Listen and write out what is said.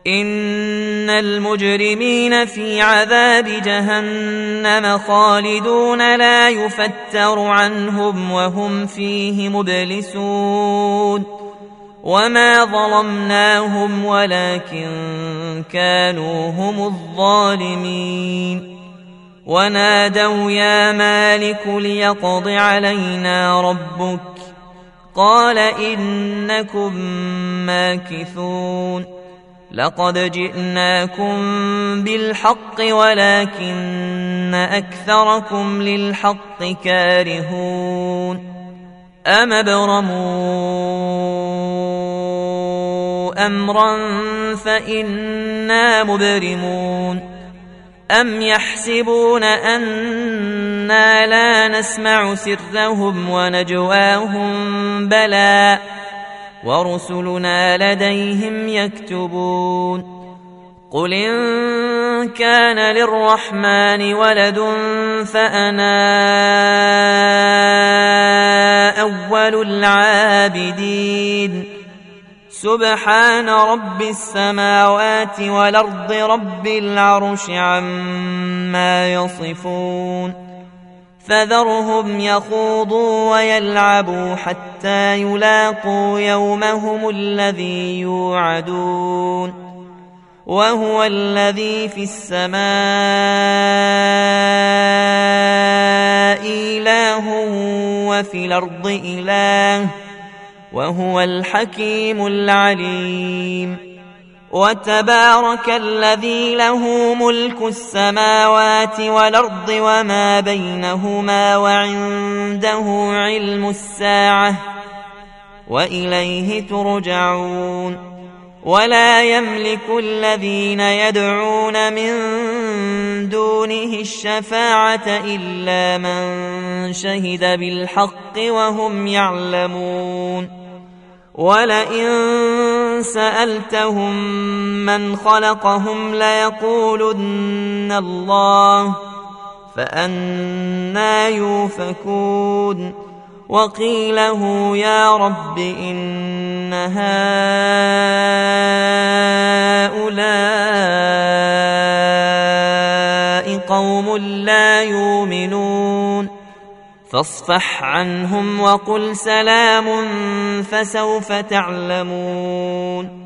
إن المجرمين في عذاب جهنم خالدون لا يفتر عنهم وهم فيه مبلسون وما ظلمناهم ولكن كانوا هم الظالمين ونادوا يا مالك ليقض علينا ربك قال إنكم ماكثون لقد جئناكم بالحق ولكن أكثركم للحق كارهون أم ابرموا أمرا فإنا مبرمون أم يحسبون أنا لا نسمع سرهم ونجواهم بلى ورسلنا لديهم يكتبون قل إن كان للرحمن ولد فأنا أول العابدين سبحان رب السماوات والأرض رب العرش عما يصفون فذرهم يخوضوا ويلعبوا حتى يلاقوا يومهم الذي يوعدون وهو الذي في السماء إله وفي الأرض إله وهو الحكيم العليم وتبارك الذي له ملك السماوات والأرض وما بينهما وعنده علم الساعة وإليه ترجعون ولا يملك الذين يدعون من دونه الشفاعة إلا من شهد بالحق وهم يعلمون ولئن سألتهم من خلقهم ليقولن الله فأنى يؤفكون وقيله يا رب إن هؤلاء قوم لا يؤمنون فاصفح عنهم وقل سلام فسوف تعلمون